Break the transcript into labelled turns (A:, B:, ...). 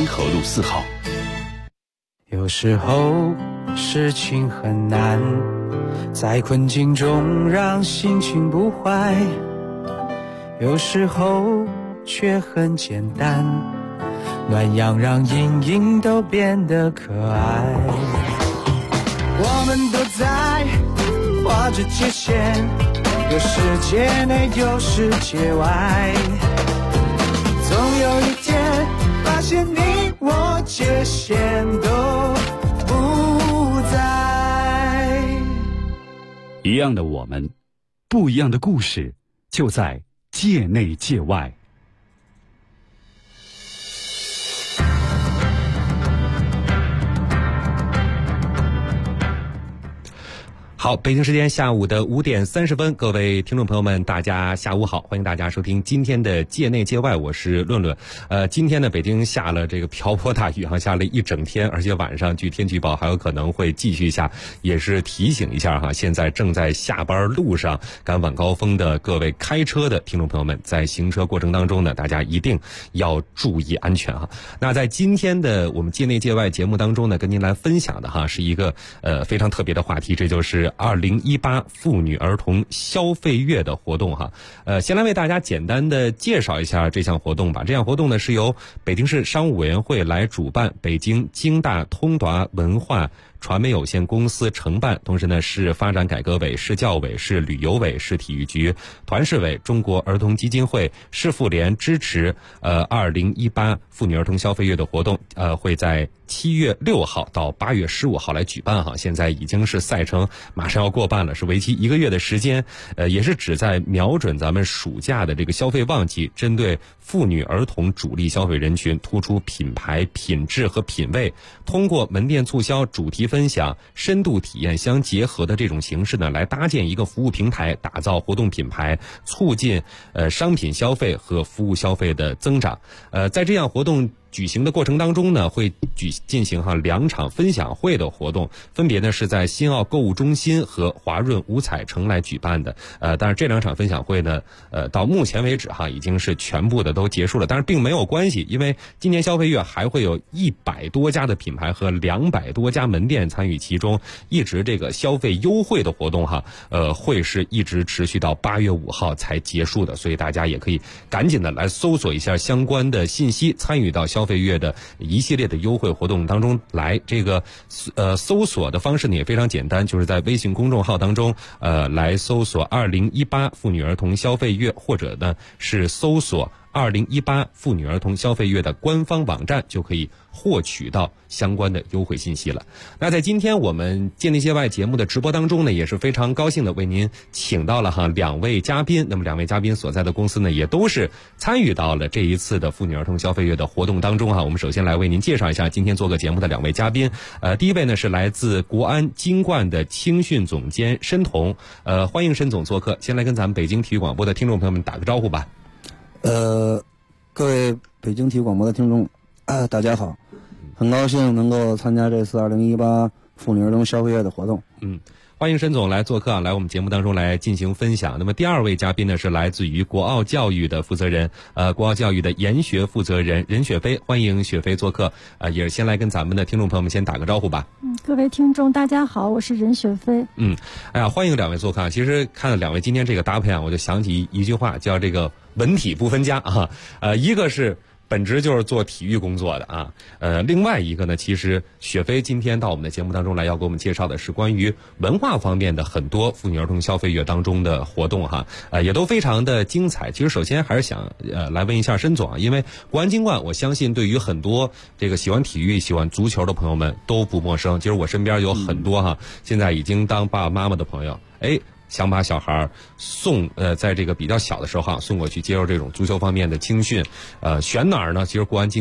A: 河路4号。
B: 有时候事情很难，在困境中让心情不坏，有时候却很简单，暖阳让阴影都变得可爱。我们都在画着界限，有世界内有世界外，总有一天发现你我界限都不在。
A: 一样的我们，不一样的故事，就在界内界外。
C: 好，北京时间下午的5点30分，各位听众朋友们，大家下午好，欢迎大家收听今天的界内界外，我是论论。今天呢，北京下了这个瓢泼大雨下了一整天，而且晚上据天气预报还有可能会继续下，也是提醒一下现在正在下班路上赶晚高峰的各位开车的听众朋友们，在行车过程当中呢，大家一定要注意安全那在今天的我们界内界外节目当中呢，跟您来分享的是一个非常特别的话题，这就是2018妇女儿童消费月的活动先来为大家简单的介绍一下这项活动吧。这项活动呢是由北京市商务委员会来主办，北京京大通达文化传媒有限公司承办，同时呢市发展改革委、市教委、市旅游委、市体育局、团市委、中国儿童基金会、市妇联支持2018妇女儿童消费月的活动会在7月6号到8月15号来举办现在已经是赛程马上要过半了，是为期1个月的时间，也是旨在瞄准咱们暑假的这个消费旺季，针对妇女儿童主力消费人群，突出品牌、品质和品味，通过门店促销、主题分享、深度体验相结合的这种形式呢，来搭建一个服务平台，打造活动品牌，促进商品消费和服务消费的增长。在这样活动举行的过程当中呢，会进行2场分享会的活动，分别呢是在新奥购物中心和华润五彩城来举办的。但是这2场分享会呢，到目前为止已经是全部的都结束了。但是并没有关系，因为今年消费月还会有100多家的品牌和200多家门店参与其中，一直这个消费优惠的活动会是一直持续到8月5号才结束的，所以大家也可以赶紧的来搜索一下相关的信息，参与到消费月的一系列的优惠活动当中来。这个搜索的方式呢也非常简单，就是在微信公众号当中来搜索2018妇女儿童消费月，或者呢是搜索2018妇女儿童消费月的官方网站，就可以获取到相关的优惠信息了。那在今天我们界内界外节目的直播当中呢，也是非常高兴的为您请到了2位嘉宾。那么2位嘉宾所在的公司呢，也都是参与到了这一次的妇女儿童消费月的活动当中我们首先来为您介绍一下今天做个节目的2位嘉宾。第一位呢是来自国安金冠的青训总监申彤，欢迎申总做客。先来跟咱们北京体育广播的听众朋友们打个招呼吧。
D: 各位北京体育广播的听众大家好，很高兴能够参加这次2018妇女儿童消费月的活动。
C: 欢迎申总来做客来我们节目当中来进行分享。那么第2位嘉宾呢是来自于国奥教育的负责人，国奥教育的研学负责人任雪飞，欢迎雪飞做客。也是先来跟咱们的听众朋友们先打个招呼吧。
E: 各位听众大家好，我是任雪飞。
C: 欢迎2位做客。其实看了2位今天这个搭配我就想起一句话，叫这个文体不分家一个是本职就是做体育工作的另外一个呢，其实雪飞今天到我们的节目当中来，要给我们介绍的是关于文化方面的很多妇女儿童消费月当中的活动也都非常的精彩。其实首先还是想来问一下申总因为国安金冠，我相信对于很多这个喜欢体育、喜欢足球的朋友们都不陌生。其实我身边有很多现在已经当爸爸妈妈的朋友，想把小孩送在这个比较小的时候送过去接受这种足球方面的青训，选哪儿呢？其实国安金